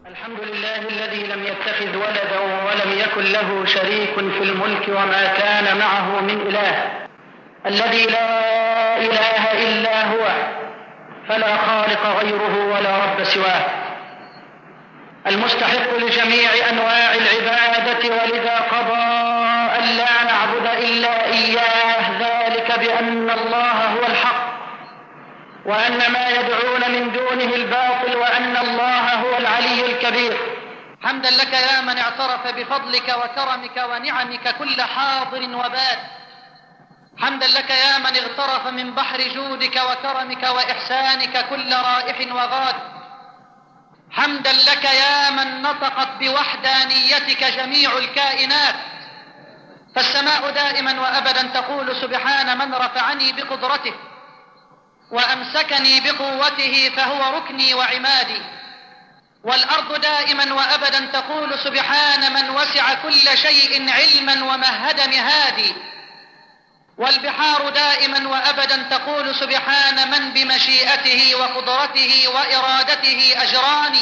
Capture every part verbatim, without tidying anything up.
الحمد لله الذي لم يتخذ ولدا ولم يكن له شريك في الملك وما كان معه من إله، الذي لا إله إلا هو فلا خالق غيره ولا رب سواه، المستحق لجميع أنواع العبادة، ولذا قضى أن لا نعبد إلا إياه، ذلك بأن الله هو الحق وأن ما يدعون من دونه الباطل وأن الله هو العلي الكبير. حمدا لك يا من اعترف بفضلك وكرمك ونعمك كل حاضر وباد، حمدا لك يا من اغترف من بحر جودك وكرمك وإحسانك كل رائح وغاد، حمدا لك يا من نطقت بوحدانيتك جميع الكائنات، فالسماء دائما وأبدا تقول سبحان من رفعني بقدرته وأمسكني بقوته فهو ركني وعمادي، والأرض دائما وأبدا تقول سبحان من وسع كل شيء علما ومهد مهادي، والبحار دائما وأبدا تقول سبحان من بمشيئته وقدرته وإرادته أجراني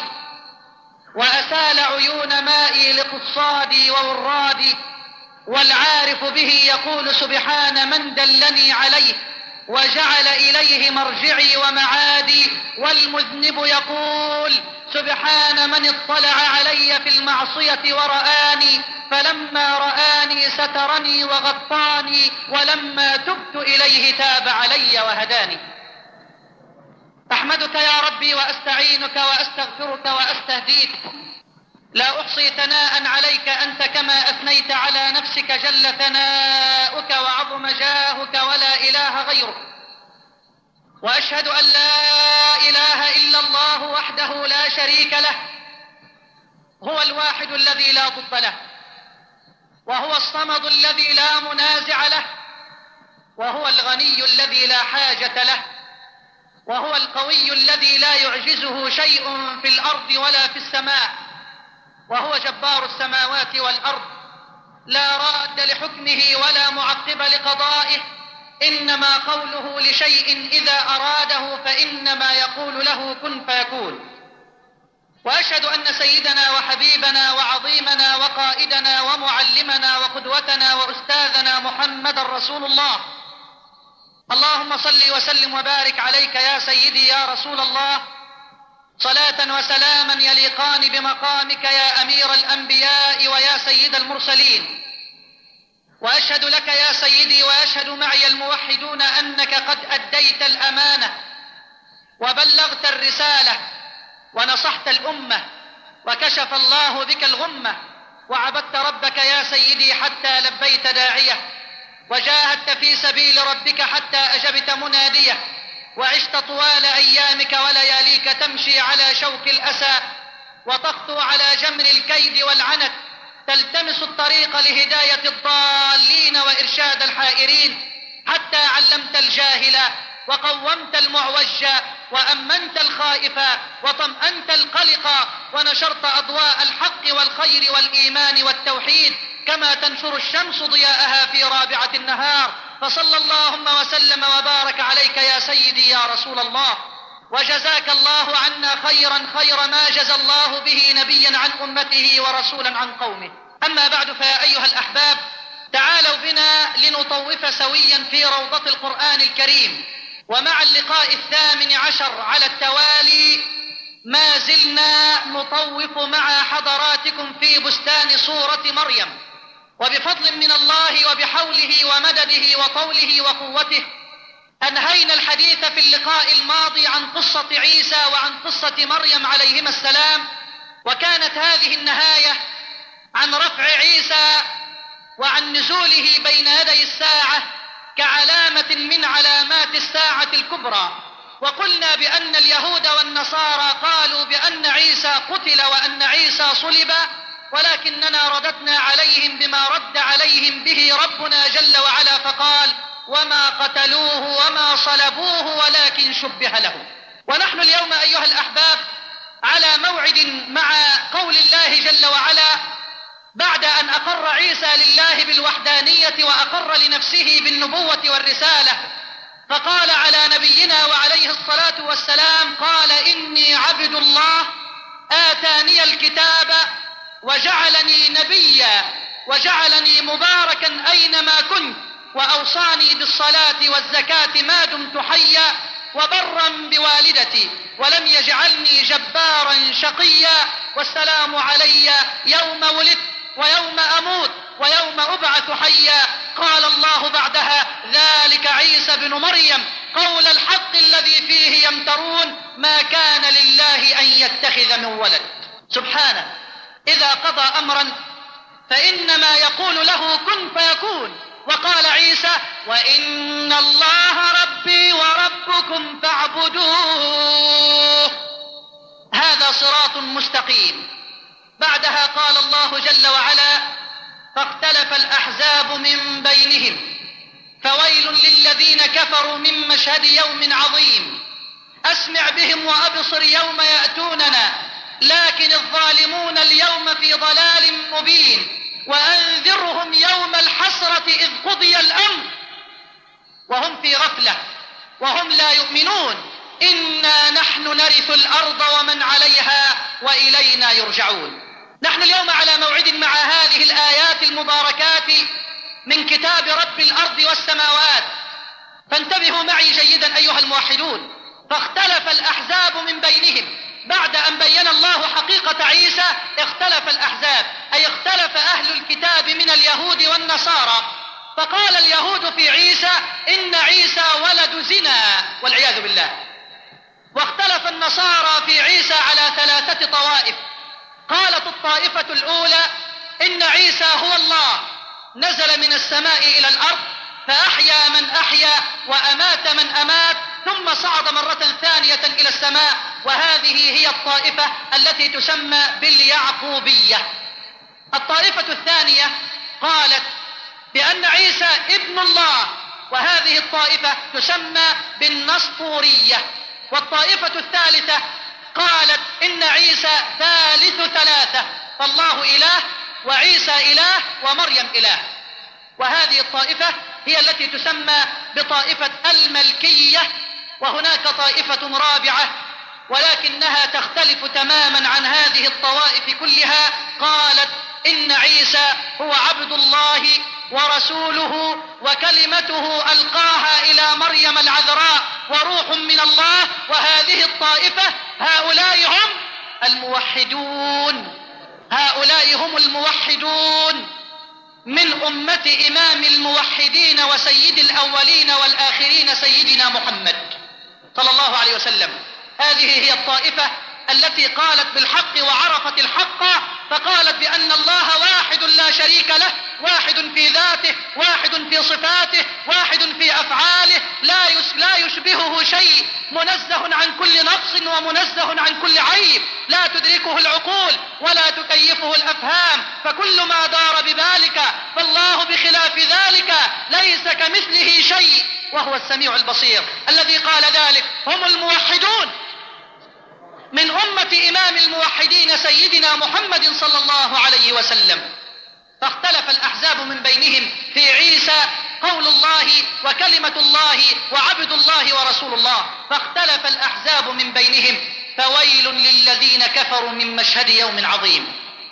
وأسال عيون مائي لقصادي وورادي، والعارف به يقول سبحان من دلني عليه وجعل إليه مرجعي ومعادي، والمذنب يقول سبحان من اطلع علي في المعصية ورآني فلما رآني سترني وغطاني ولما تبت إليه تاب علي وهداني. أحمدك يا ربي وأستعينك وأستغفرك وأستهديك، لا أحصي ثناء عليك أنت كما أثنيت على نفسك جل ثناؤك وعظم جاهك ولا إله غيرك، وأشهد أن لا إله إلا الله وحده لا شريك له، هو الواحد الذي لا ضد له، وهو الصمد الذي لا منازع له، وهو الغني الذي لا حاجة له، وهو القوي الذي لا يعجزه شيء في الأرض ولا في السماء، وهو جبار السماوات والأرض، لا راد لحكمه ولا معقب لقضائه، إنما قوله لشيء إذا أراده فإنما يقول له كن فيكون. وأشهد أن سيدنا وحبيبنا وعظيمنا وقائدنا ومعلمنا وقدوتنا وأستاذنا محمد رسول الله، اللهم صل وسلم وبارك عليك يا سيدي يا رسول الله، صلاة وسلاما يليقان بمقامك يا أمير الأنبياء ويا سيد المرسلين. وأشهد لك يا سيدي وأشهد معي الموحدون أنك قد أديت الأمانة وبلغت الرسالة ونصحت الأمة وكشف الله بك الغمة، وعبدت ربك يا سيدي حتى لبيت داعية، وجاهدت في سبيل ربك حتى أجبت مناديه، وعشت طوال أيامك ولياليك تمشي على شوك الأسى وتخطو على جمر الكيد والعنت، تلتمس الطريق لهداية الضالين وإرشاد الحائرين، حتى علمت الجاهل وقومت المعوج وأمنت الخائف وطمأنت القلق، ونشرت أضواء الحق والخير والإيمان والتوحيد كما تنشر الشمس ضياءها في رابعة النهار. فصلى اللهم وسلم وبارك عليك يا سيدي يا رسول الله، وجزاك الله عنا خيرا خير ما جزى الله به نبيا عن أمته ورسولا عن قومه. أما بعد، فيا أيها الأحباب، تعالوا بنا لنطوف سويا في روضة القرآن الكريم، ومع اللقاء الثامن عشر على التوالي ما زلنا نطوف مع حضراتكم في بستان سورة مريم، وبفضل من الله وبحوله ومدده وطوله وقوته أنهينا الحديث في اللقاء الماضي عن قصة عيسى وعن قصة مريم عليهما السلام، وكانت هذه النهاية عن رفع عيسى وعن نزوله بين يدي الساعة كعلامة من علامات الساعة الكبرى. وقلنا بأن اليهود والنصارى قالوا بأن عيسى قتل وأن عيسى صلب، ولكننا رددنا عليهم بما رد عليهم به ربنا جل وعلا فقال وما قتلوه وما صلبوه ولكن شبه لهم. ونحن اليوم أيها الأحباب على موعد مع قول الله جل وعلا بعد أن أقر عيسى لله بالوحدانية وأقر لنفسه بالنبوة والرسالة، فقال على نبينا وعليه الصلاة والسلام قال إني عبد الله آتاني الكتاب وجعلني نبيا وجعلني مباركا أينما كنت وأوصاني بالصلاة والزكاة ما دمت حيا وبرا بوالدتي ولم يجعلني جبارا شقيا والسلام علي يوم ولدت ويوم أموت ويوم أبعث حيا. قال الله بعدها: ذلك عيسى بن مريم قول الحق الذي فيه يمترون ما كان لله أن يتخذ من ولد. سبحانه إذا قضى أمرا فإنما يقول له كن فيكون. وقال عيسى: وإن الله ربي وربكم فاعبدوه هذا صراط مستقيم. بعدها قال الله جل وعلا: فاختلف الأحزاب من بينهم فويل للذين كفروا من مشهد يوم عظيم أسمع بهم وأبصر يوم يأتوننا لكن الظالمون اليوم في ضلال مبين وأنذرهم يوم الحسرة إذ قضي الأمر وهم في غفلة وهم لا يؤمنون إنا نحن نرث الأرض ومن عليها وإلينا يرجعون. نحن اليوم على موعد مع هذه الآيات المباركات من كتاب رب الأرض والسماوات، فانتبهوا معي جيدا أيها الموحدون. فاختلف الأحزاب من بينهم، بعد أن بين الله حقيقة عيسى اختلف الأحزاب، أي اختلف أهل الكتاب من اليهود والنصارى. فقال اليهود في عيسى إن عيسى ولد زنا والعياذ بالله، واختلف النصارى في عيسى على ثلاثة طوائف. قالت الطائفة الأولى إن عيسى هو الله نزل من السماء إلى الأرض فأحيا من أحيا وأمات من أمات ثم صعد مرة ثانية إلى السماء، وهذه هي الطائفة التي تسمى باليعقوبية. الطائفة الثانية قالت بأن عيسى ابن الله، وهذه الطائفة تسمى بالنسطورية. والطائفة الثالثة قالت إن عيسى ثالث ثلاثة، فالله إله وعيسى إله ومريم إله. وهذه الطائفة هي التي تسمى بطائفة الملكية. وهناك طائفة رابعة ولكنها تختلف تماما عن هذه الطوائف كلها، قالت إن عيسى هو عبد الله ورسوله وكلمته ألقاها إلى مريم العذراء وروح من الله. وهذه الطائفة هؤلاء هم الموحدون، هؤلاء هم الموحدون من أمة إمام الموحدين وسيد الأولين والآخرين سيدنا محمد صلى الله عليه وسلم. هذه هي الطائفة التي قالت بالحق وعرفت الحق، فقالت بأن الله واحد لا شريك له، واحد في ذاته، واحد في صفاته، واحد في أفعاله، لا لا يشبهه شيء، منزه عن كل نقص ومنزه عن كل عيب، لا تدركه العقول ولا تكيفه الأفهام، فكل ما دار ببالك فالله بخلاف ذلك ليس كمثله شيء وهو السميع البصير. الذي قال ذلك هم الموحدون من أمة إمام الموحدين سيدنا محمد صلى الله عليه وسلم. فاختلف الأحزاب من بينهم في عيسى قول الله وكلمة الله وعبد الله ورسول الله. فاختلف الأحزاب من بينهم فويل للذين كفروا من مشهد يوم عظيم.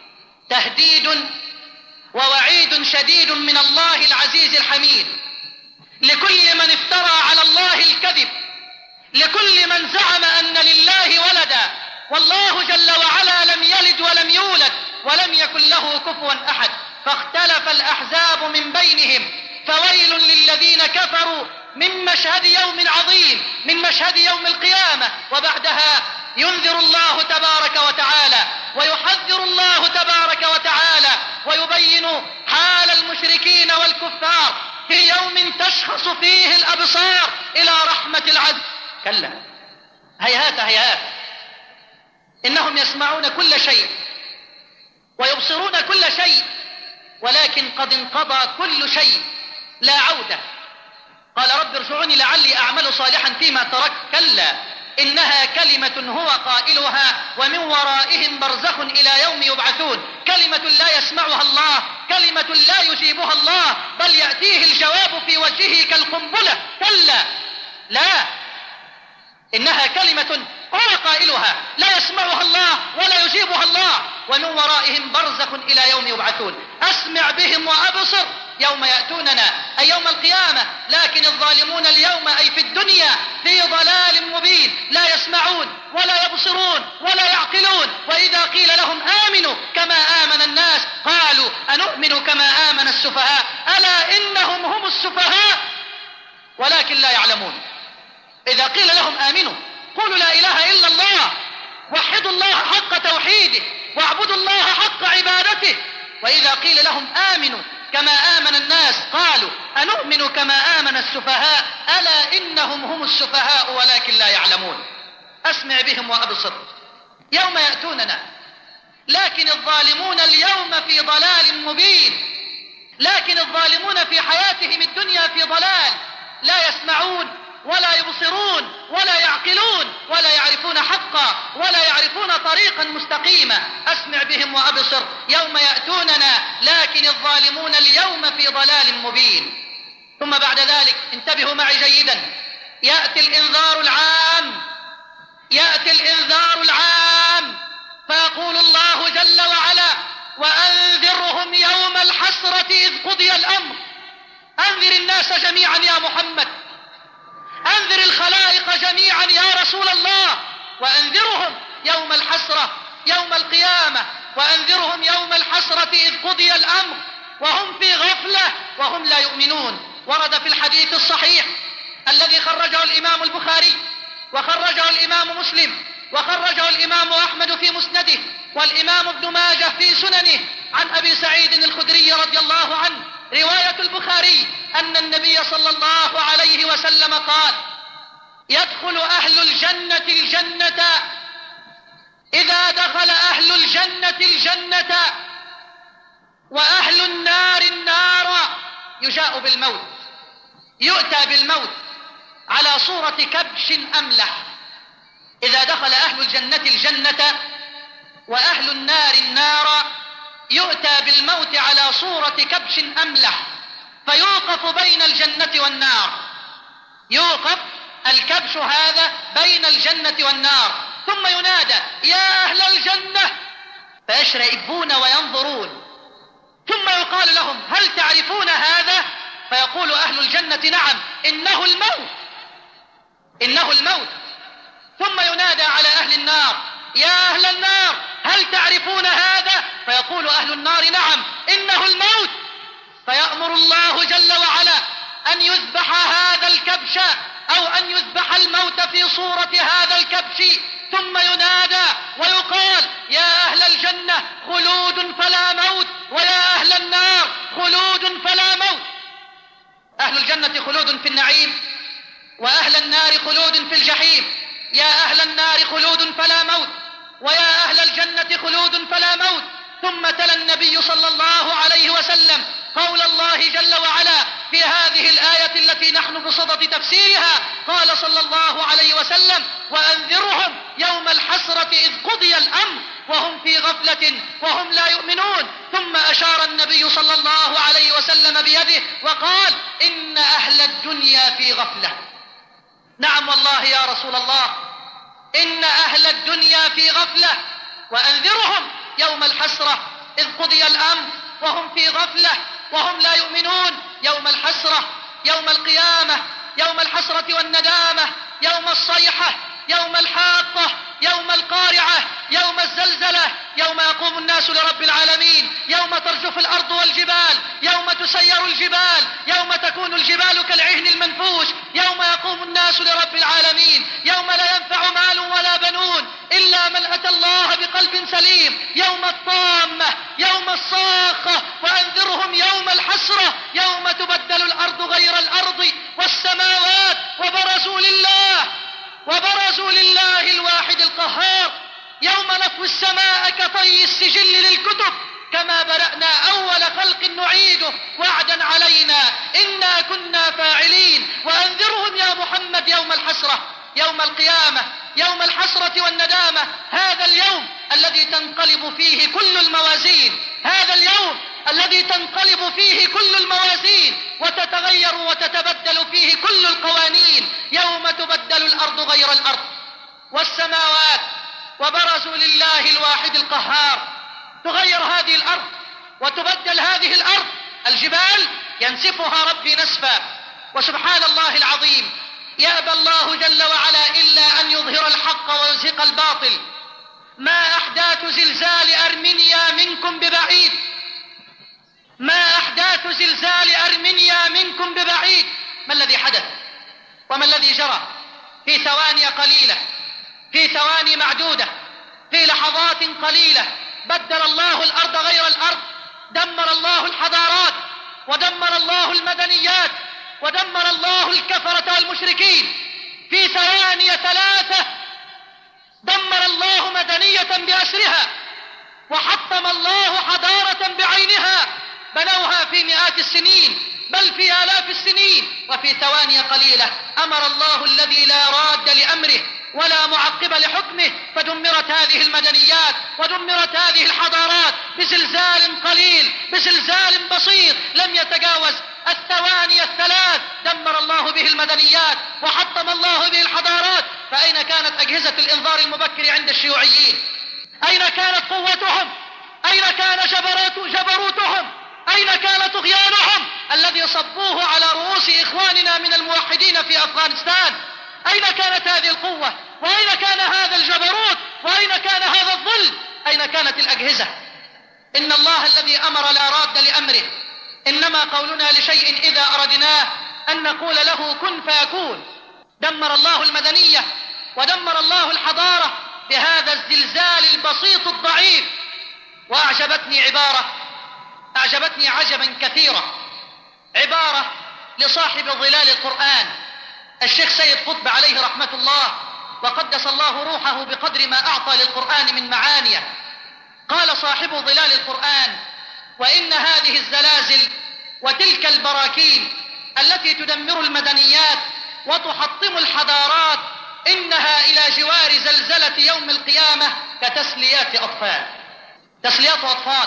تهديد ووعيد شديد من الله العزيز الحميد لكل من افترى على الله الكذب، لكل من زعم أن لله ولدا، والله جل وعلا لم يلد ولم يولد ولم يكن له كفوا أحد. فاختلف الأحزاب من بينهم فويل للذين كفروا من مشهد يوم عظيم، من مشهد يوم القيامة. وبعدها ينذر الله تبارك وتعالى ويحذر الله تبارك وتعالى ويبين حال المشركين والكفار في يوم تشخص فيه الأبصار إلى رحمة العز. كلا هيهات هيهات، إنهم يسمعون كل شيء ويبصرون كل شيء ولكن قد انقضى كل شيء لا عودة. قال رب ارجعوني لعلي أعمل صالحا فيما تركت. كلا إنها كلمة هو قائلها ومن ورائهم برزخ إلى يوم يبعثون. كلمة لا يسمعها الله، كلمة لا يجيبها الله، بل يأتيه الجواب في وجهه كالقنبلة. كلا لا، إنها كلمة هو قائلها لا يسمعها الله ولا يجيبها الله، ومن ورائهم برزخ إلى يوم يبعثون. أسمع بهم وأبصر يوم يأتوننا أي يوم القيامة، لكن الظالمون اليوم أي في الدنيا في ضلال مبين، لا يسمعون ولا يبصرون ولا يعقلون. وإذا قيل لهم آمنوا كما آمن الناس قالوا أنؤمن كما آمن السفهاء ألا إنهم هم السفهاء ولكن لا يعلمون. إذا قيل لهم آمنوا قولوا لا إله إلا الله، وحدوا الله حق توحيده واعبدوا الله حق عبادته. وإذا قيل لهم آمنوا كما آمن الناس قالوا أنؤمن كما آمن السفهاء ألا إنهم هم السفهاء ولكن لا يعلمون. أسمع بهم وأبصر يوم يأتوننا، لكن الظالمون اليوم في ضلال مبين، لكن الظالمون في حياتهم الدنيا في ضلال، لا يسمعون ولا يبصرون ولا يعقلون ولا يعرفون حقا ولا يعرفون طريقا مستقيما. أسمع بهم وأبصر يوم يأتوننا لكن الظالمون اليوم في ضلال مبين. ثم بعد ذلك انتبهوا معي جيدا، يأتي الإنذار العام، يأتي الإنذار العام فيقول الله جل وعلا وأنذرهم يوم الحسرة إذ قضي الأمر. أنذر الناس جميعا يا محمد، أنذر الخلائق جميعا يا رسول الله، وأنذرهم يوم الحسرة يوم القيامة، وأنذرهم يوم الحسرة إذ قضي الأمر وهم في غفلة وهم لا يؤمنون. ورد في الحديث الصحيح الذي خرجه الإمام البخاري وخرجه الإمام مسلم وخرجه الإمام أحمد في مسنده والإمام ابن ماجه في سننه عن أبي سعيد الخدري رضي الله عنه رواية البخاري أن النبي صلى الله عليه وسلم قال يدخل أهل الجنة الجنة إذا دخل أهل الجنة الجنة وأهل النار النار يجاء بالموت، يؤتى بالموت على صورة كبش أملح. إذا دخل أهل الجنة الجنة وأهل النار النار يؤتى بالموت على صورة كبش أملح، فيوقف بين الجنة والنار، يوقف الكبش هذا بين الجنة والنار، ثم ينادى يا أهل الجنة فيشرئبون وينظرون، ثم يقال لهم هل تعرفون هذا؟ فيقول أهل الجنة نعم إنه الموت، إنه الموت. ثم ينادى على أهل النار يا أهل النار هل تعرفون هذا؟ فيقول أهل النار نعم إنه الموت. فيأمر الله جل وعلا أن يذبح هذا الكبش أو أن يذبح الموت في صورة هذا الكبش، ثم ينادى ويقال يا أهل الجنة خلود فلا موت ويا أهل النار خلود فلا موت. أهل الجنة خلود في النعيم وأهل النار خلود في الجحيم. يا أهل النار خلود فلا موت ويا أهل الجنة خلود فلا موت. ثم تلا النبي صلى الله عليه وسلم قول الله جل وعلا في هذه الآية التي نحن بصدد تفسيرها، قال صلى الله عليه وسلم وأنذرهم يوم الحسرة إذ قضي الأمر وهم في غفلة وهم لا يؤمنون. ثم أشار النبي صلى الله عليه وسلم بيده وقال إن أهل الدنيا في غفلة. نعم والله يا رسول الله إن أهل الدنيا في غفلة، وأنذرهم يوم الحسرة إذ قضي الأمر وهم في غفلة وهم لا يؤمنون. يوم الحسرة يوم القيامة، يوم الحسرة والندامة، يوم الصيحة، يوم الحاقة، يوم القارعة، يوم الزلزلة، يوم يقوم الناس لرب العالمين، يوم ترجف الأرض والجبال، يوم تسير الجبال، يوم تكون الجبال كالعهن المنفوش، يوم يقوم الناس لرب العالمين، يوم لا ينفع مال ولا بنون إلا من أتى الله بقلب سليم، يوم الطامة، يوم الصاخة. وأنذرهم يوم الحسرة يوم تبدل الأرض غير الأرض والسماوات وبرزوا لله وبرزوا لله الواحد القهار، يوم نطوي السماء كطي السجل للكتب كما بدأنا أول خلق نعيده وعدا علينا إنا كنا فاعلين. وأنذرهم يا محمد يوم الحسرة يوم القيامة، يوم الحسرة والندامة، هذا اليوم الذي تنقلب فيه كل الموازين، هذا اليوم الذي تنقلب فيه كل الموازين وتتغير وتتبدل فيه كل القوانين، يوم تبدل الأرض غير الأرض والسماوات وبرزوا لله الواحد القهار. تغير هذه الأرض وتبدل هذه الأرض. الجبال ينسفها ربي نسفا. وسبحان الله العظيم، يأبى الله جل وعلا إلا أن يظهر الحق ويزهق الباطل. ما أحداث زلزال أرمينيا منكم ببعيد، ما أحداث زلزال أرمينيا منكم ببعيد. ما الذي حدث وما الذي جرى؟ في ثواني قليلة، في ثواني معدودة، في لحظات قليلة بدل الله الأرض غير الأرض. دمر الله الحضارات، ودمر الله المدنيات، ودمر الله الكفرة والمشركين. في ثواني ثلاثة دمر الله مدنية بأسرها، وحطم الله حضارة بعينها بنوها في مئات السنين بل في آلاف السنين، وفي ثواني قليلة أمر الله الذي لا راد لأمره ولا معقب لحكمه، فدمرت هذه المدنيات ودمرت هذه الحضارات بزلزال قليل، بزلزال بسيط لم يتجاوز الثواني الثلاث. دمر الله به المدنيات وحطم الله به الحضارات. فأين كانت أجهزة الإنذار المبكر عند الشيوعيين؟ أين كانت قوتهم؟ أين كان جبروت جبروتهم؟ أين كان طغيانهم الذي صبوه على رؤوس إخواننا من الموحدين في أفغانستان؟ أين كانت هذه القوة؟ وأين كان هذا الجبروت؟ وأين كان هذا الظلم؟ أين كانت الأجهزة؟ إن الله الذي أمر لا راد لأمره، إنما قولنا لشيء إذا أردناه أن نقول له كن فيكون. دمر الله المدنية ودمر الله الحضارة بهذا الزلزال البسيط الضعيف. وأعجبتني عبارة أعجبتني عجبا كثيرا، عبارة لصاحب ظلال القرآن الشيخ سيد قطب عليه رحمة الله وقدس الله روحه بقدر ما أعطى للقرآن من معانيه. قال صاحب ظلال القرآن: وإن هذه الزلازل وتلك البراكين التي تدمر المدنيات وتحطم الحضارات إنها إلى جوار زلزلة يوم القيامة كتسليات أطفال. تسليات أطفال.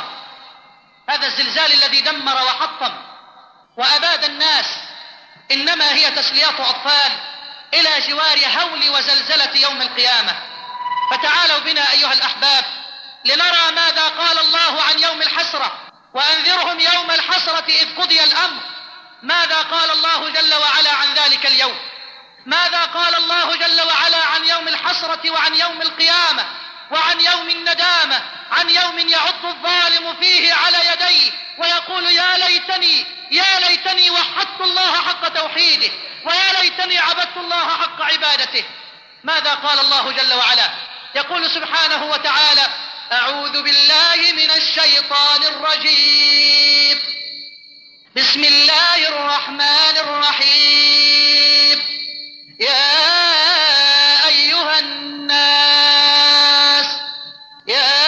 هذا الزلزال الذي دمر وحطم وأباد الناس إنما هي تسليات أطفال إلى جوار هول وزلزلة يوم القيامة. فتعالوا بنا أيها الأحباب لنرى ماذا قال الله عن يوم الحسرة. وأنذرهم يوم الحسرة إذ قضي الأمر. ماذا قال الله جل وعلا عن ذلك اليوم؟ ماذا قال الله جل وعلا عن يوم الحسرة وعن يوم القيامة وعن يوم الندامة، عن يوم يعض الظالم فيه على يديه ويقول يا ليتني يا ليتني وحدت الله حق توحيده، ويا ليتني عبدت الله حق عبادته. ماذا قال الله جل وعلا؟ يقول سبحانه وتعالى: أعوذ بالله من الشيطان الرجيم، بسم الله الرحمن الرحيم. يا أيها الناس يا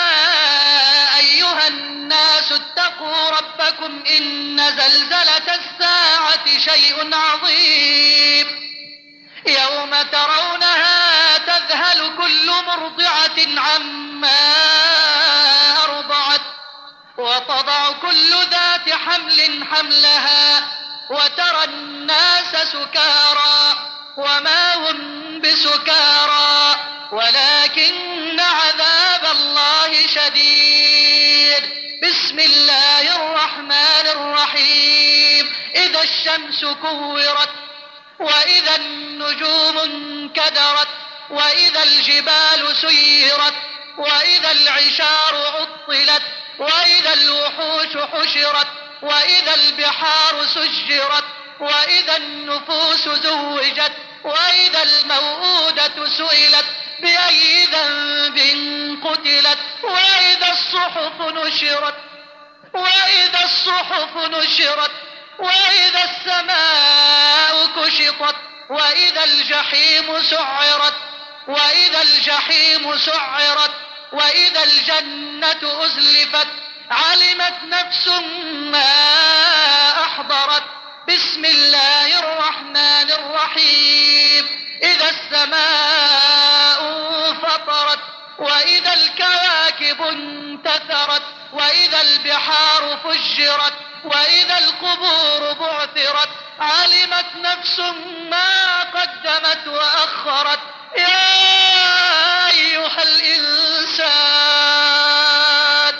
أيها الناس اتقوا ربكم إن زلزلة الساعة شيء عظيم، يوم ترونها تذهل كل مرضعة عما أرضعت وتضع كل ذات حمل حملها وترى الناس سكارى وما هم بسكارى ولكن عذاب الله شديد. بسم الله الرحمن الرحيم. إذا الشمس كورت وإذا النجوم انكدرت وإذا الجبال سيرت وإذا العشار عطلت وإذا الوحوش حشرت وإذا البحار سجرت وإذا النفوس زوجت وإذا الموءودة سئلت بأي ذنب قتلت وإذا الصحف نشرت وإذا الصحف نشرت وإذا السماء كشطت وإذا الجحيم سعرت وإذا الجحيم سعرت وإذا الجنة أزلفت علمت نفس ما أحضرت. بسم الله الرحمن الرحيم. إذا السماء انفطرت وإذا الكواكب انتثرت وإذا البحار فجرت وإذا القبور بعثرت علمت نفس ما قدمت وأخرت. يا أيها الإنسان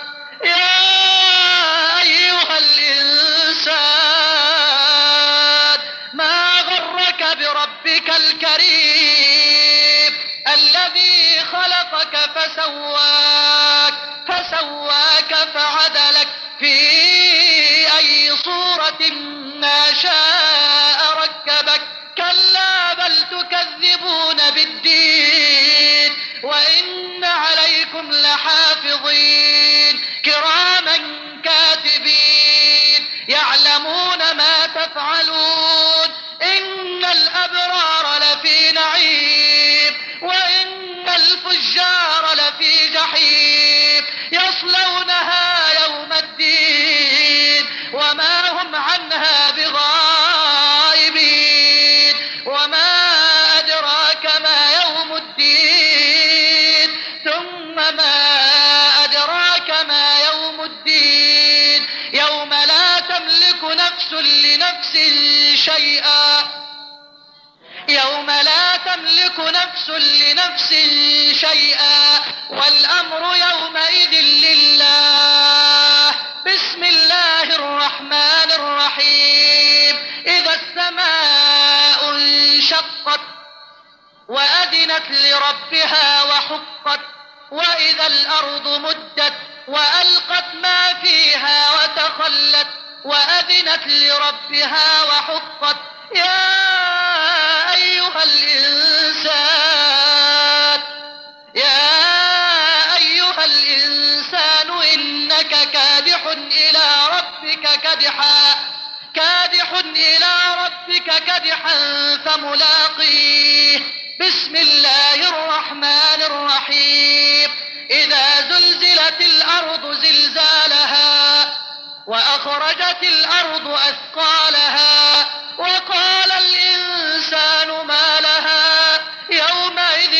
فسواك فعدلك في أي صورة ما شاء ركبك كلا بل تكذبون بالدين وإن عليكم لحافظين كراما كاتبين يعلمون ما تفعلون إن الأبرار لفي نعيم وإن الفجار لفي جحيم يصلونها يوم الدين وما هم عنها بغائبين وما أدراك ما يوم الدين ثم ما أدراك ما يوم الدين يوم لا تملك نفس لنفس شيئا يوم لا تملك نفس لنفس شيئا والأمر يومئذ لله. بسم الله الرحمن الرحيم. إذا السماء انشقت وأذنت لربها وحقت وإذا الأرض مدت وألقت ما فيها وتخلت وأذنت لربها وحقت يا أيها الإنسان يا أيها الإنسان إنك كادح إلى ربك كدحا كادح إلى ربك كدحا فملاقيه. بسم الله الرحمن الرحيم. إذا زلزلت الأرض زلزالها وأخرجت الأرض أثقالها وقال الإنسان ما لها يومئذ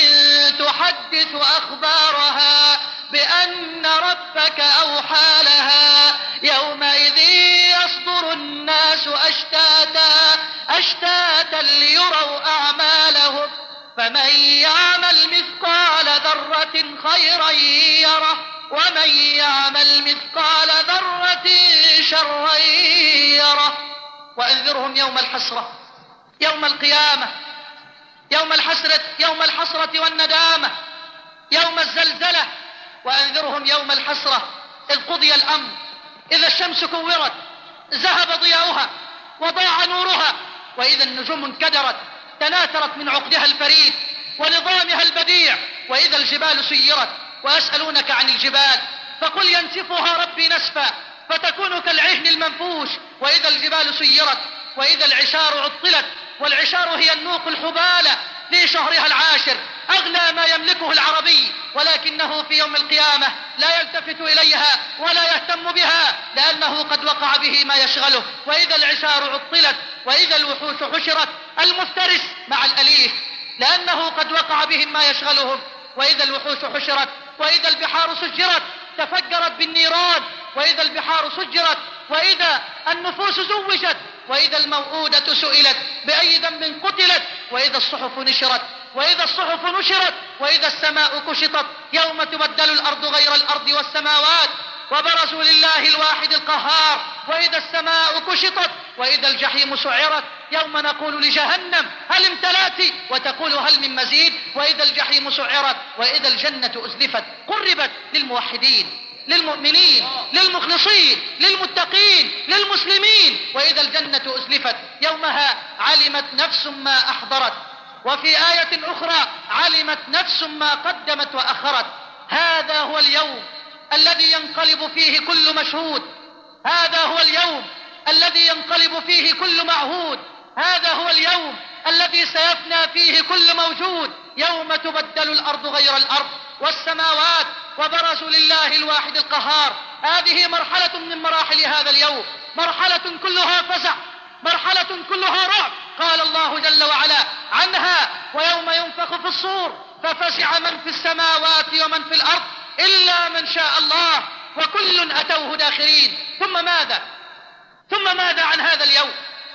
تحدث أخبارها بأن ربك أوحى لها يومئذ يصدر الناس أشتاتا أشتاتا ليروا أعمالهم فمن يعمل مثقال ذرة خيرا يره ومن يعمل مثقال ذرة شرا يره. وأنذرهم يوم الحسرة يوم القيامة يوم الحسرة يوم الحسرة والندامة يوم الزلزلة. وأنذرهم يوم الحسرة إذ قضي الأمر إذا الشمس كورت ذهب ضياؤها وضاع نورها وإذا النجوم انكدرت تناثرت من عقدها الفريد ونظامها البديع وإذا الجبال سيرت. ويسألونك عن الجبال فقل ينسفها ربي نسفا فتكون كالعهن المنفوش. وإذا الجبال سيرت وإذا العشار عطلت والعشار هي النوق الحبالة في شهرها العاشر أغلى ما يملكه العربي ولكنه في يوم القيامة لا يلتفت إليها ولا يهتم بها لأنه قد وقع به ما يشغله. وإذا العشار عطلت وإذا الوحوش حشرت المفترس مع الأليف لأنه قد وقع بهم ما يشغلهم. وإذا الوحوش حشرت وإذا البحار سجرت تفجرت بالنيران وإذا البحار سجرت وإذا النفوس زوجت وإذا الموءودة سئلت بأي ذنب قتلت وإذا الصحف نشرت وإذا الصحف نشرت وإذا السماء كشطت يوم تبدل الأرض غير الأرض والسماوات وبرزوا لله الواحد القهار. وإذا السماء كشطت وإذا الجحيم سعرت يوم نقول لجهنم هل امتلأت وتقول هل من مزيد. وإذا الجحيم سعرت وإذا الجنة أزلفت قربت للموحدين للمؤمنين للمخلصين للمتقين للمسلمين. وإذا الجنة أزلفت يومها علمت نفس ما أحضرت. وفي آية أخرى علمت نفس ما قدمت وأخرت. هذا هو اليوم الذي ينقلب فيه كل مشهود هذا هو اليوم الذي ينقلب فيه كل معهود هذا هو اليوم الذي سيفنى فيه كل موجود. يوم تبدل الأرض غير الأرض والسماوات وبرزوا لله الواحد القهار. هذه مرحلة من مراحل هذا اليوم مرحلة كلها فزع مرحلة كلها رعب. قال الله جل وعلا عنها ويوم ينفخ في الصور ففزع من في السماوات ومن في الأرض إلا من شاء الله وكل أتوه داخرين. ثم ماذا ثم ماذا عن هذا اليوم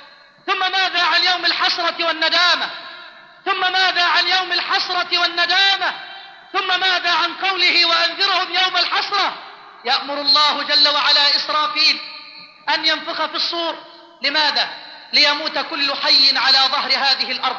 ثم ماذا عن يوم الحسرة والندامة ثم ماذا عن يوم الحسرة والندامة ثم ماذا عن قوله وأنذرهم يوم الحسرة. يأمر الله جل وعلا إسرافيل أن ينفخ في الصور. لماذا؟ ليموت كل حي على ظهر هذه الأرض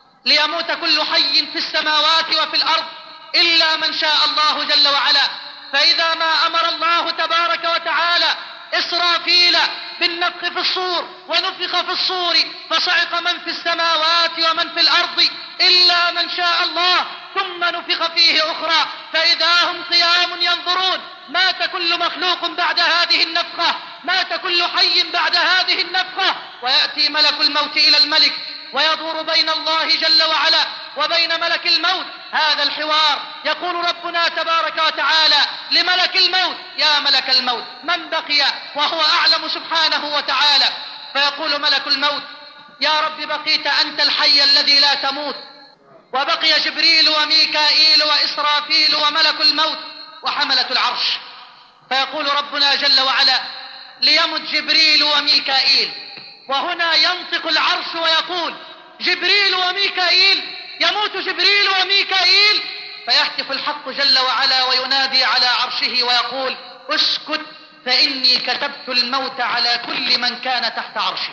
ليموت كل حي في السماوات وفي الأرض إلا من شاء الله جل وعلا. فإذا ما أمر الله تبارك وتعالى إسرافيل بالنفخ في الصور ونفخ في الصور فصعق من في السماوات ومن في الأرض إلا من شاء الله، ثم نفخ فيه أخرى فإذا هم قيام ينظرون. مات كل مخلوق بعد هذه النفخة، مات كل حي بعد هذه النفخة، ويأتي ملك الموت إلى الملك ويدور بين الله جل وعلا وبين ملك الموت هذا الحوار. يقول ربنا تبارك وتعالى لملك الموت: يا ملك الموت من بقي؟ وهو أعلم سبحانه وتعالى. فيقول ملك الموت: يا رب بقيت أنت الحي الذي لا تموت، وبقي جبريل وميكائيل وإسرافيل وملك الموت وحملة العرش. فيقول ربنا جل وعلا: ليمت جبريل وميكائيل. وهنا ينطق العرش ويقول: جبريل وميكائيل، يموت جبريل وميكائيل. فيهتف الحق جل وعلا وينادي على عرشه ويقول: اسكت، فإني كتبت الموت على كل من كان تحت عرشي.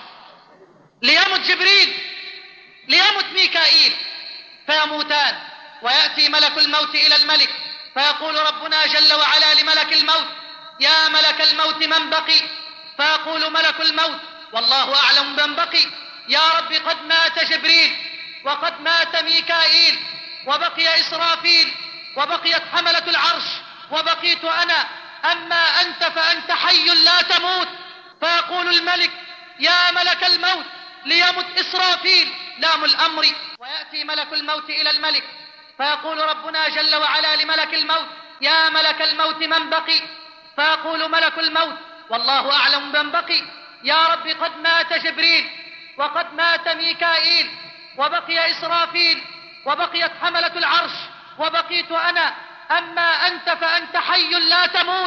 ليمت جبريل، ليمت ميكائيل، فيموتان. ويأتي ملك الموت إلى الملك فيقول ربنا جل وعلا لملك الموت: يا ملك الموت من بقي؟ فيقول ملك الموت: والله أعلم من بقي. يا رب قد مات جبريل وقد مات ميكائيل وبقي إسرافيل وبقيت حملة العرش وبقيت أنا، أما أنت فأنت حي لا تموت. فيقول الملك: يا ملك الموت ليمت إسرافيل، لام الأمر. ويأتي ملك الموت إلى الملك فيقول ربنا جل وعلا لملك الموت: يا ملك الموت من بقي؟ فيقول ملك الموت: والله أعلم من بقي. يا رب قد مات جبريل وقد مات ميكائيل وبقي إسرافيل وبقيت حملة العرش وبقيت أنا، أما أنت فأنت حي لا تموت.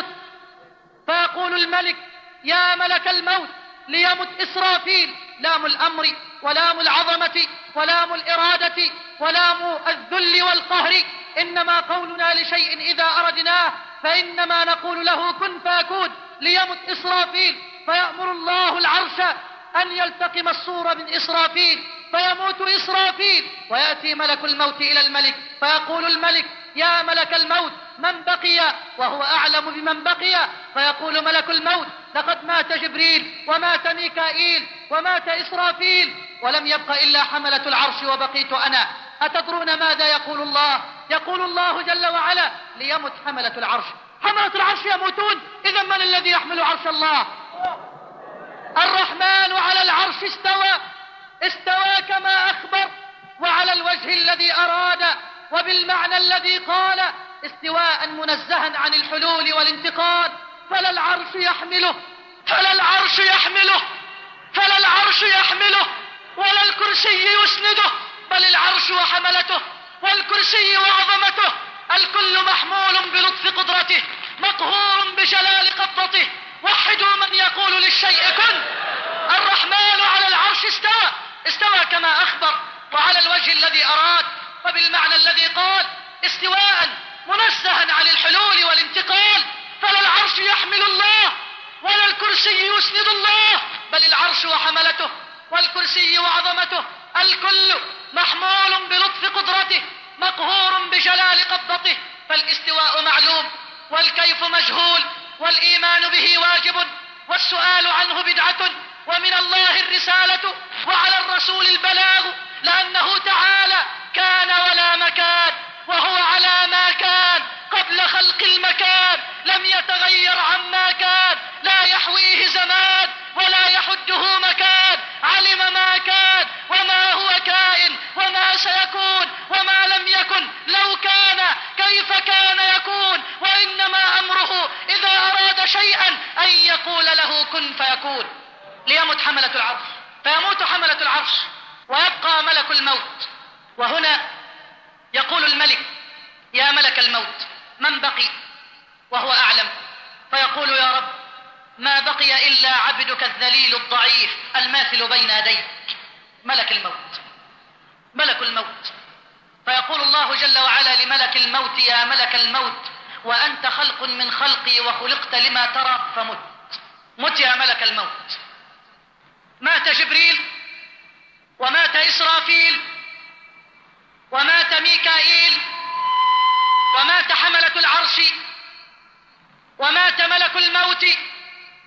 فيقول الملك: يا ملك الموت ليمت إسرافيل، لام الأمر ولام العظمة ولام الإرادة ولام الذل والقهر. إنما قولنا لشيء إذا أردناه فإنما نقول له كن فيكون. ليمت إسرافيل فيأمر الله العرش أن يلتقم الصور من إسرافيل فيموت إسرافيل. ويأتي ملك الموت إلى الملك فيقول الملك: يا ملك الموت من بقي؟ وهو أعلم بمن بقي. فيقول ملك الموت: لقد مات جبريل ومات ميكائيل ومات إسرافيل ولم يبق إلا حملة العرش وبقيت أنا. أتدرون ماذا يقول الله؟ يقول الله جل وعلا: ليمت حملة العرش. حملة العرش يموتون، إذا من الذي يحمل عرش الله؟ الرحمن على العرش استوى، استوى كما أخبر وعلى الوجه الذي أراد وبالمعنى الذي قال، استواء منزها عن الحلول والانتقال. فلا العرش يحمله، فلا العرش يحمله، فلا العرش يحمله ولا الكرسي يسنده، بل العرش وحملته والكرسي وعظمته الكل محمول بلطف قدرته مقهور بجلال قبضته. وحدوا من يقول للشيء كن. الرحمن على العرش استوى، استوى كما أخبر وعلى الوجه الذي أراد وبالمعنى الذي قال، استواء منزها عن الحلول والانتقال. فلا العرش يحمل الله ولا الكرسي يسند الله، بل العرش وحملته والكرسي وعظمته الكل محمول بلطف قدرته مقهور بجلال قبضته. فالاستواء معلوم والكيف مجهول والإيمان به واجب والسؤال عنه بدعة، ومن الله الرسالة وعلى الرسول البلاغ، لأنه تعالى كان ولا مكان وهو على ما كان قبل خلق المكان، لم يتغير عما كان، لا يحويه زمان ولا يحده مكان، علم ما كان وما هو كائن وما سيكون وما لم يكن لو كان كيف كان يكون، وإنما أمره إذا أراد شيئا أن يقول له كن فيكون. ليمت حملة العرش فيموت حملة العرش ويبقى ملك الموت. وهنا يقول الملك: يا ملك الموت من بقي؟ وهو أعلم. فيقول: يا رب ما بقي إلا عبدك الذليل الضعيف الماثل بين يديك، ملك الموت، ملك الموت. فيقول الله جل وعلا لملك الموت: يا ملك الموت وأنت خلق من خلقي وخلقت لما ترى فمت. مت يا ملك الموت. مات جبريل ومات إسرافيل ومات ميكائيل ومات حملة العرش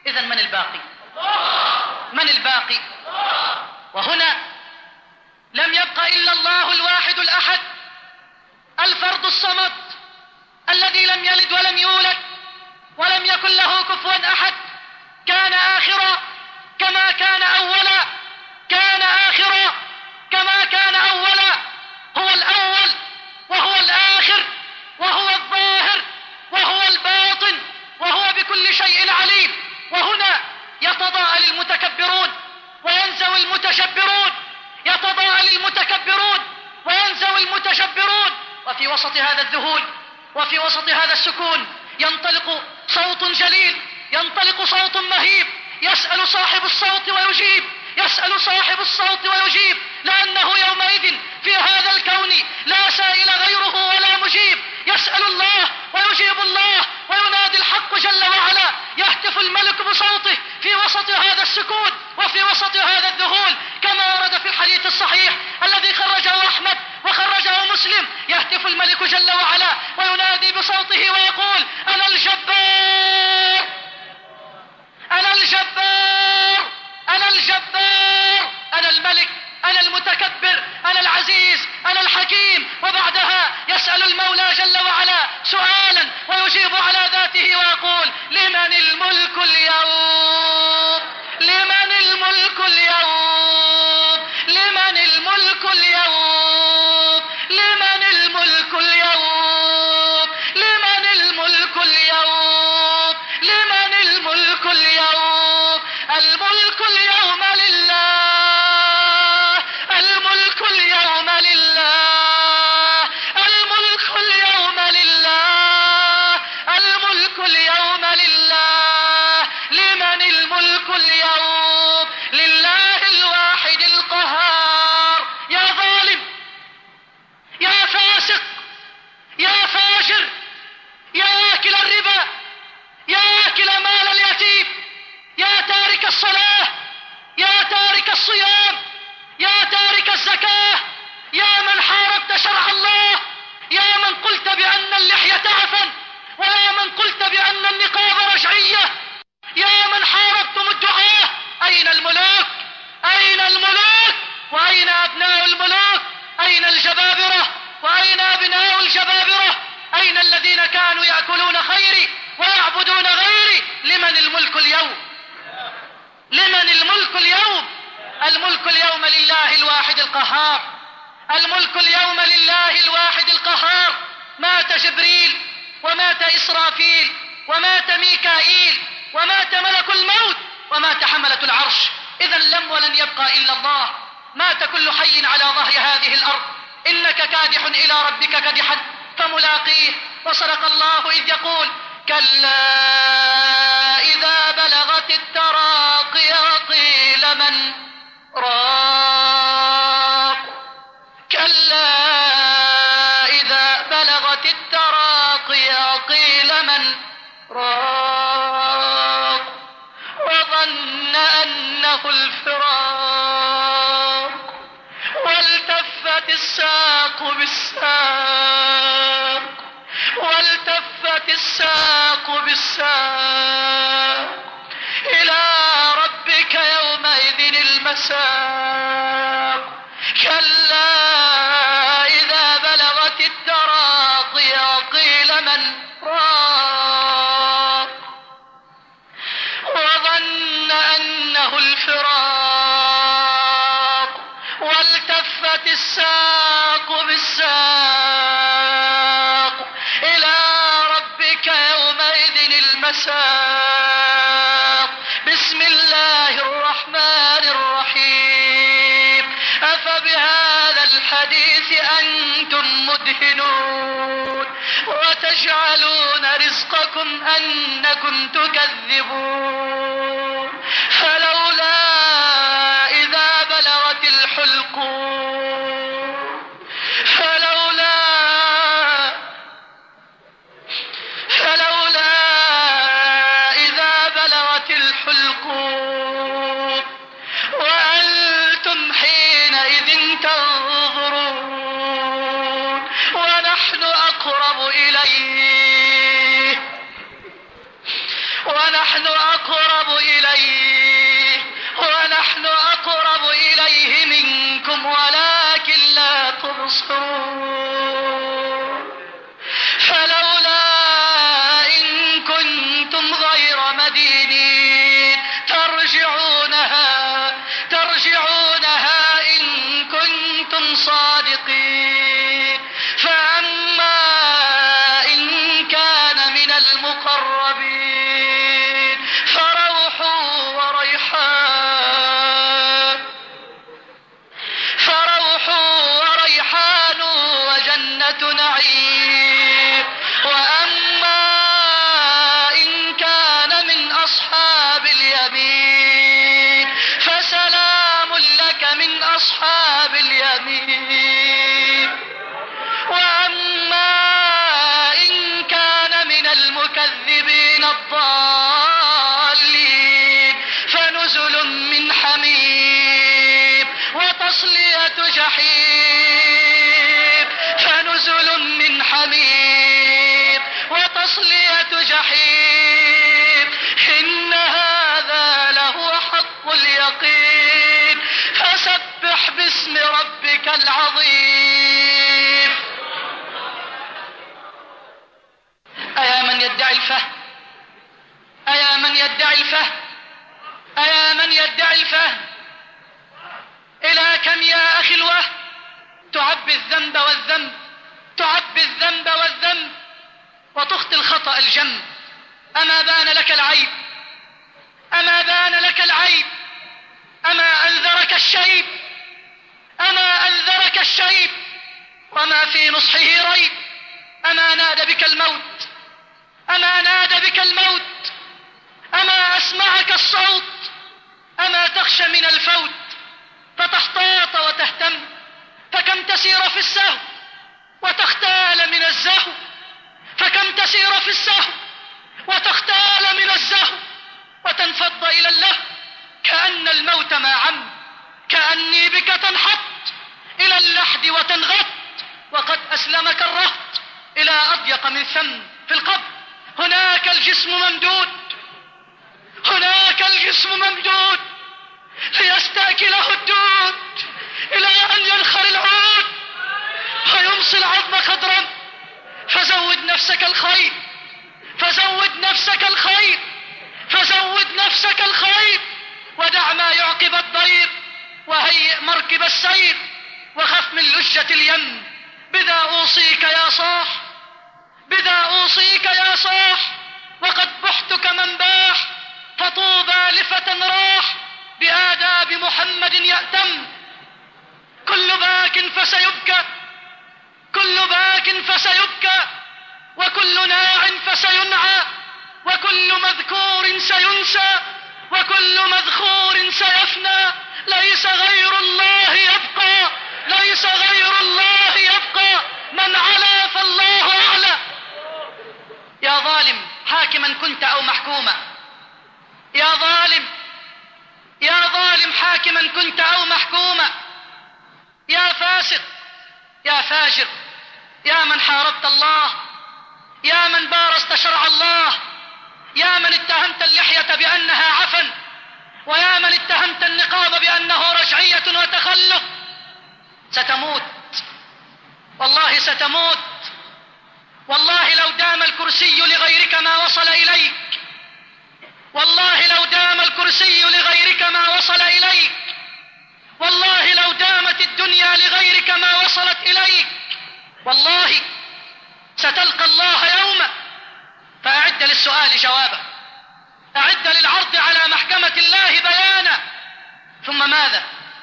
إذن من الباقي؟ من الباقي؟ وهنا لم يبق إلا الله الواحد الأحد، الفرد الصمد، الذي لم يلد ولم يولد ولم يكن له كفوا أحد. كان آخرا كما كان أولا، كان آخرا كما كان أولا، هو الأول وهو الآخر وهو الظاهر وهو الباطن وهو بكل شيء عليم. وهنا يتضاءل المتكبرون وينزوي المتشبرون، يتضاءل المتكبرون وينزوي المتشبرون، وفي وسط هذا الذهول وفي وسط هذا السكون ينطلق صوت جليل، ينطلق صوت مهيب، يسأل صاحب الصوت ويجيب، يسأل صاحب الصوت ويجيب، لأنه يومئذ في هذا الكون لا سائل غيره ولا مجيب. يسأل الله ويجيب الله وينادي الحق جل وعلا، يهتف الملك بصوته في وسط هذا السكون وفي وسط هذا الذهول، كما ورد في الحديث الصحيح الذي خرجه أحمد وخرجه مسلم. يهتف الملك جل وعلا وينادي بصوته ويقول: أنا الجبار، أنا الجبار، أنا الجبار، أنا الملك، أنا المتكبر، أنا العزيز، أنا الحكيم. وبعدها يسأل المولى جل وعلا سؤالا ويجيب على ذاته ويقول: لمن الملك اليوم، لمن الملك اليوم، لمن الملك اليوم، لمن الملك اليوم، لمن الملك اليوم، لمن الملك اليوم. الملك اليوم لله، الملك اليوم لله، الملك اليوم لله، الملك اليوم لله. لمن الملك اليوم؟ لله الواحد القهار. يا ظالم، يا فاسق، يا فاجر، يا آكل الربا، يا آكل مال اليتيم، يا تارك الصلاة، يا تارك الصيام، يا تارك الزكاة، يا من حاربت شرع الله، يا من قلت بأن اللحية عفن، ويا من قلت بأن النقاب رجعية، يا من حاربتم الدعاة. أين الملوك؟ أين الملوك؟ وأين أبناء الملوك؟ أين الجبابرة؟ وأين أبناء الجبابرة؟ أين الذين كانوا يأكلون خيري ويعبدون غيري؟ لمن الملك اليوم؟ لمن الملك اليوم؟ الملك اليوم لله الواحد القهار، الملك اليوم لله الواحد القهار. مات جبريل ومات إسرافيل ومات ميكائيل ومات ملك الموت ومات حملة العرش. إذا لم ولن يبقى إلا الله. مات كل حي على ظهر هذه الأرض. إنك كادح إلى ربك كدحا فملاقيه. وصدق الله إذ يقول: كلا إذا بلغت التراقي قيل من راق، كلا إذا بلغت التراقي قيل من راق، وظن أنه الفراق، والتفت الساق بالساق، والتفت الساق بالساق، إلى ربك يومئذ المساق. كلا إذا بلغت التراقي قيل من راق، وظن أنه الفراق، والتفت الساق بالساق، إلى ربك يومئذ المساق. بسم الله الرحمن الرحيم. أفبهذا الحديث أنتم مدهنون، وتجعلون رزقكم أنكم تكذبون. فلولا إذا بلغت الحلقوم، فلولا فلولا إذا بلغت الحلقوم وأنتم حينئذ تنظرون، ونحن أقرب إليه ونحن أقرب أقرب إليه ونحن أقرب إليه منكم ولكن لا تبصرون. فلولا إن كنتم غير مدينين ترجعونها ترجعونها إن كنتم صادقين. فأما إن كان من المقربين فروح وريحان فروح وريحان وجنة نعيم. وأما إن كان من أصحاب اليمين فسلام لك من أصحاب اليمين. وأما إن كان من المكذبين الضالين فنزل من حميم وتصلية جحيم فنزل من حميم وتصلية جحيم. إن هذا لهو حق اليقين. فسبح باسم ربك العظيم. أيا من يدعي الفهم أيا من يدعي الفهم أيا من يدعي الفهم إلى كم يا أخي الوهم تعبي الذنب والذنب تعبي الذنب والذنب وتخطي الخطأ الجم. أما بان لك العيب أما بان لك العيب أما أنذرك الشيب أما أنذرك الشيب وما في نصحه ريب. أما نادى بك الموت أما نادى بك الموت أما أسمعك الصوت. أما تخشى من الفوت فتحتاط وتهتم. فكم تسير في السهو وتختال من الزهو فكم تسير في السهو وتختال من الزهو وتنفض إلى اللهو كأن الموت ما عم. كأني بك تنحط إلى اللحد وتنغط وقد أسلمك الرهط إلى أضيق من ثم في القبر. هناك الجسم ممدود هناك الجسم ممدود ليستأكله الدود إلى أن ينخر العود فيمصي العظم خضرا. فزود نفسك الخير فزود نفسك الخير فزود نفسك الخير ودع ما يعقب الضيق وهيئ مركب السير وخف من لجة اليم. بذا أوصيك يا صاح بذا أوصيك يا صاح وقد بحت كمن باح. فطوبى لفتى راح بآداب محمد يأتم. كل باك فسيبكى كل باك فسيبكى وكل ناع فسينعى وكل مذكور سينسى وكل مذخور سيفنى. ليس غير الله يبقى ليس غير الله يبقى. من علا فالله أعلى. يا ظالم حاكما كنت أو محكوما يا ظالم يا ظالم حاكما كنت أو محكوما. يا فاسق يا فاجر يا من حاربت الله يا من بارزت شرع الله يا من اتهمت اللحية بأنها عفن ويا من اتهمت النقاب بأنه رجعية وتخلف. ستموت والله ستموت. والله لو دام الكرسي لغيرك ما وصل إليك والله لو دام الكرسي لغيرك ما وصل إليك والله لو دامت الدنيا لغيرك ما وصلت إليك. والله ستلقى الله يوما فأعد للسؤال جوابا أعد للعرض على محكمة الله بيانا. ثم ماذا؟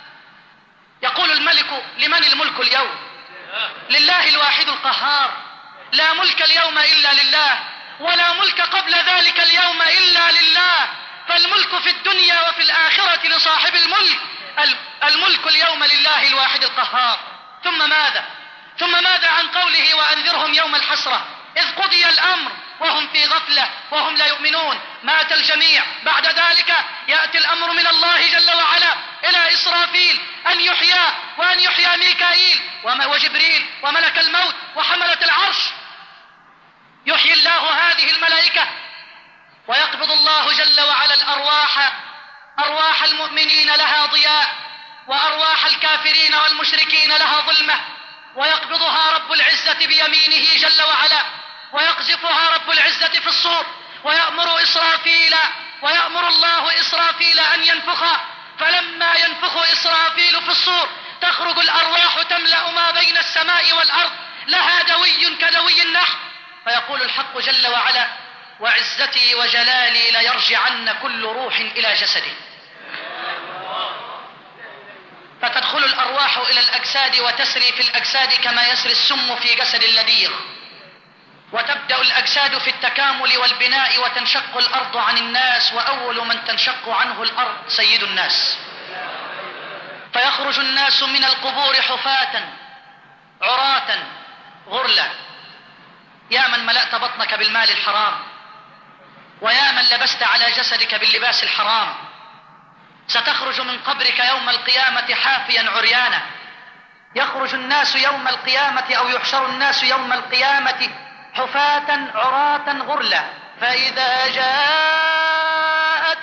يقول الملك لمن الملك اليوم؟ لله الواحد القهار. لا ملك اليوم إلا لله ولا ملك قبل ذلك اليوم إلا لله. فالملك في الدنيا وفي الآخرة لصاحب الملك. الملك اليوم لله الواحد القهار. ثم ماذا؟ ثم ماذا عن قوله وأنذرهم يوم الحسرة إذ قضي الأمر وهم في غفلة وهم لا يؤمنون. مات الجميع. بعد ذلك يأتي الأمر من الله جل وعلا إلى إسرافيل أن يحيى وأن يحيى ميكائيل وجبريل وملك الموت وحملة العرش. يحيي الله هذه الملائكة ويقبض الله جل جل وعلا الأرواح، أرواح المؤمنين لها ضياء، وأرواح الكافرين والمشركين لها ظلمة، ويقبضها رب العزة بيمينه جل وعلا، ويقذفها رب العزة في الصور، ويأمر إسرافيل ويأمر الله إسرافيل أن ينفخ، فلما ينفخ إسرافيل في الصور تخرج الأرواح تملأ ما بين السماء والأرض، لها دوي كدوي النحل، فيقول الحق جل وعلا: وعزتي وجلالي ليرجعن كل روح إلى جسده. فتدخل الأرواح إلى الأجساد وتسري في الأجساد كما يسري السم في جسد اللديغ، وتبدأ الأجساد في التكامل والبناء، وتنشق الأرض عن الناس، وأول من تنشق عنه الأرض سيد الناس، فيخرج الناس من القبور حفاة عراة غرلا. يا من ملأت بطنك بالمال الحرام، ويا من لبست على جسدك باللباس الحرام، ستخرج من قبرك يوم القيامة حافيا عريانا. يخرج الناس يوم القيامة أو يحشر الناس يوم القيامة حفاة عراة غرلا، فإذا جاءت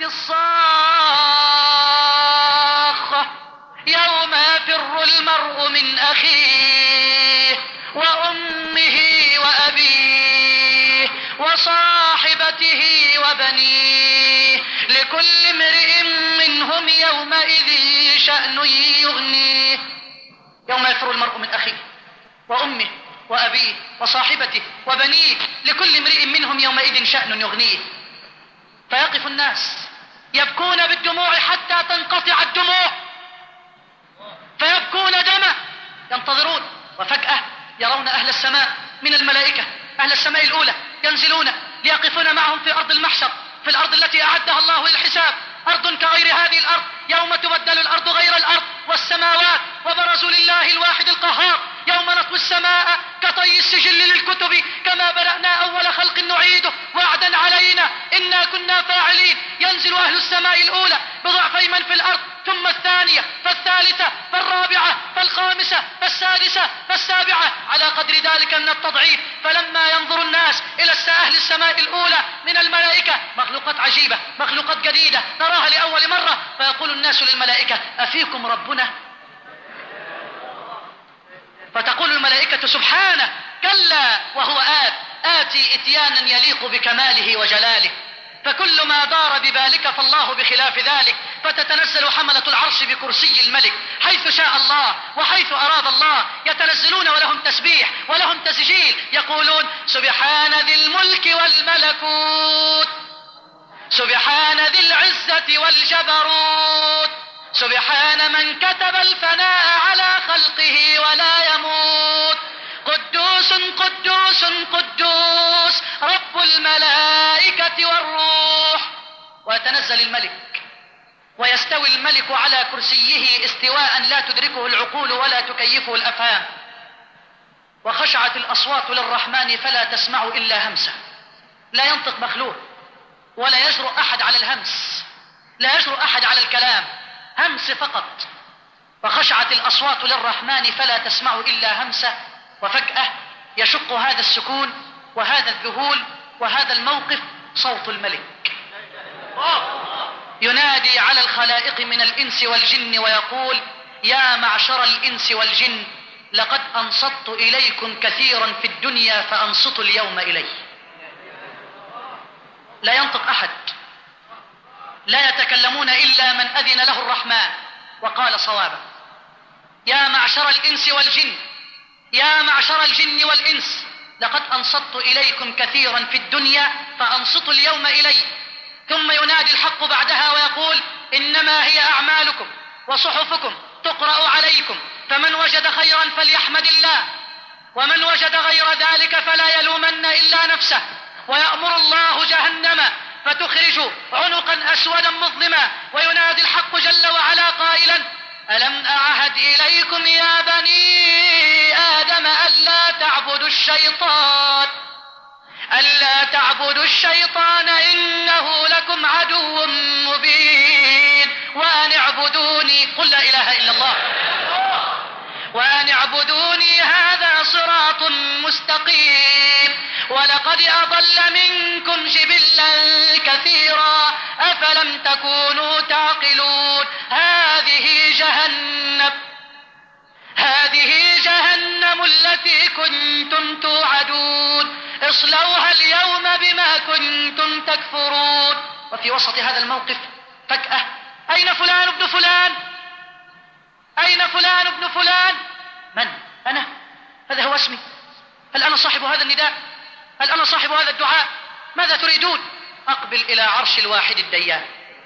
الصاخة يوم يفر المرء من أخيه وأمه وأبيه وصاحبته وبنيه، لكل امرئ منهم يومئذ شأن يغنيه. يوم يفر المرء من أخيه وأمه وأبيه وصاحبته وبنيه، لكل امرئ منهم يومئذ شأن يغنيه. فيقف الناس يبكون بالدموع حتى تنقطع الدموع، فيبكون دما ينتظرون، وفجأة يرون أهل السماء من الملائكة، أهل السماء الأولى ينزلون ليقفون معهم في أرض المحشر، في الأرض التي أعدها الله للحساب، أرض كغير هذه الأرض، يوم تبدل الأرض غير الأرض والسماوات، وبرزوا لله الواحد القهار، يوم نطوي السماء كطي السجل للكتب كما بدأنا أول خلق نعيده وعدا علينا إنا كنا فاعلين. ينزل أهل السماء الأولى بضعفي من في الأرض، ثم الثانية فالثالثة فالرابعة فالخامسة فالسادسة فالسابعة، على قدر ذلك من التضعيف. فلما ينظر الناس إلى أهل السماء الأولى من الملائكة، مخلوقات عجيبة، مخلوقات جديدة نراها لأول مرة، فيقول الناس للملائكة: أفيكم ربنا؟ فتقول الملائكة: سبحانه، كلا، وهو آت آتي إتيانا يليق بكماله وجلاله. فكل ما دار ببالك فالله بخلاف ذلك، فتتنزل حملة العرش بكرسي الملك حيث شاء الله وحيث أراد الله، يتنزلون ولهم تسبيح ولهم تسجيل، يقولون: سبحان ذي الملك والملكوت، سبحان ذي العزة والجبروت، سبحان من كتب الفناء على خلقه ولا يموت، قدوس قدوس قدوس رب الملائكة والروح. ويتنزل الملك ويستوي الملك على كرسيه استواء لا تدركه العقول ولا تكيفه الأفهام، وخشعت الأصوات للرحمن فلا تسمع إلا همسة. لا ينطق مخلوق ولا يجرؤ أحد على الهمس، لا يجرؤ أحد على الكلام، همس فقط. وخشعت الأصوات للرحمن فلا تسمع إلا همسة. وفجأة يشق هذا السكون وهذا الذهول وهذا الموقف صوت الملك ينادي على الخلائق من الإنس والجن ويقول: يا معشر الإنس والجن، لقد أنصت إليكم كثيرا في الدنيا فأنصتوا اليوم إلي. لا ينطق أحد، لا يتكلمون إلا من أذن له الرحمن وقال صوابا. يا معشر الإنس والجن، يا معشر الجن والإنس، لقد أنصت إليكم كثيرا في الدنيا فأنصتوا اليوم إلي. ثم ينادي الحق بعدها ويقول: إنما هي أعمالكم وصحفكم تقرأ عليكم، فمن وجد خيرا فليحمد الله، ومن وجد غير ذلك فلا يلومن إلا نفسه. ويأمر الله جهنم فتخرج عنقا أسودا مظلما، وينادي الحق جل وعلا قائلا: ألم أعهد إليكم يا بني آدم ألا تعبدوا الشيطان ألا تعبدوا الشيطان إنه لكم عدو مبين، وأن اعبدوني، قل لا إله إلا الله، وأن اعبدوني هذا صراط مستقيم. ولقد أضل منكم جبلا كثيرا أفلم تكونوا تعقلون. هذه جهنم هذه جهنم التي كنتم توعدون اصلوها اليوم بما كنتم تكفرون. وفي وسط هذا الموقف فجأة أين فلان ابن فلان؟ أين فلان ابن فلان؟ من؟ أنا؟ هذا هو اسمي؟ هل أنا صاحب هذا النداء؟ هل أنا صاحب هذا الدعاء؟ ماذا تريدون؟ أقبل إلى عرش الواحد الديان.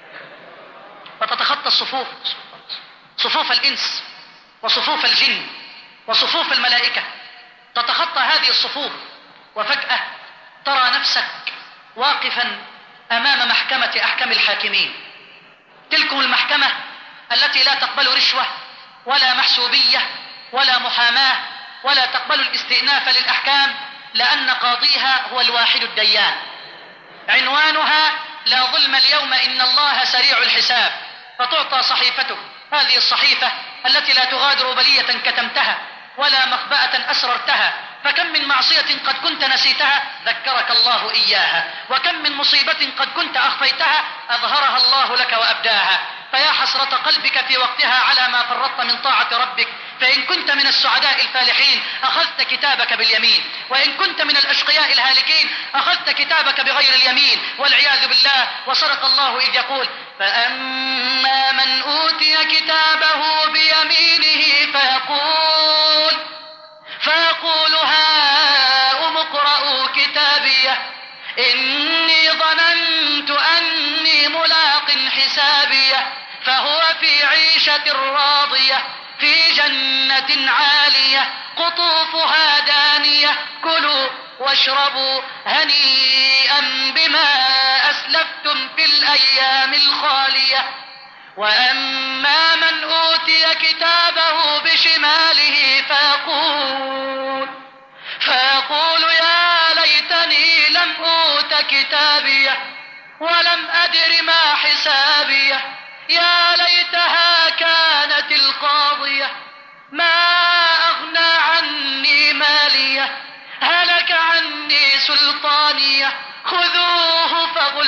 فتتخطى الصفوف، صفوف الإنس وصفوف الجن وصفوف الملائكة، تتخطى هذه الصفوف، وفجأة ترى نفسك واقفا أمام محكمة أحكم الحاكمين. تلكم المحكمة التي لا تقبل رشوة ولا محسوبية ولا محاماة ولا تقبل الاستئناف للأحكام، لأن قاضيها هو الواحد الديان. عنوانها لا ظلم اليوم إن الله سريع الحساب. فتعطى صحيفتك، هذه الصحيفة التي لا تغادر بلية كتمتها ولا مخبأة أسررتها. فكم من معصية قد كنت نسيتها ذكرك الله إياها، وكم من مصيبة قد كنت أخفيتها أظهرها الله لك وأبداها. فيا حسرة قلبك في وقتها على ما فرطت من طاعة ربك. فإن كنت من السعداء الفالحين أخذت كتابك باليمين، وإن كنت من الأشقياء الهالكين أخذت كتابك بغير اليمين والعياذ بالله. وصدق الله إذ يقول: فأما من أوتي كتابه بيمينه فيقول فيقول هاؤم اقرءوا كتابيه إني ظننت أني ملاق حسابيه فهو في عيشة راضية في جنة عالية قطوفها دانية كلوا واشربوا هنيئا بما أسلفتم في الأيام الخالية. وأما من أوتي كتابه بشماله فيقول فيقول يا ليتني لم أوت كتابيه ولم أدر ما حسابيه يا ليتها كانت القاضية ما أغنى عني ماليه هلك عني سلطانيه خذوه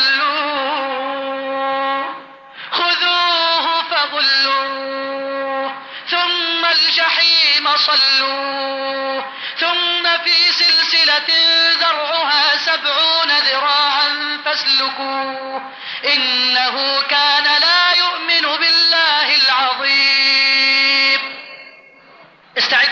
فغلوه خذوه فغلوه ثم الجحيم صلوه ثم في سلسلة ذرعها سبعون ذراعا فاسلكوه إنه كان لا يؤمن بالله العظيم. استعد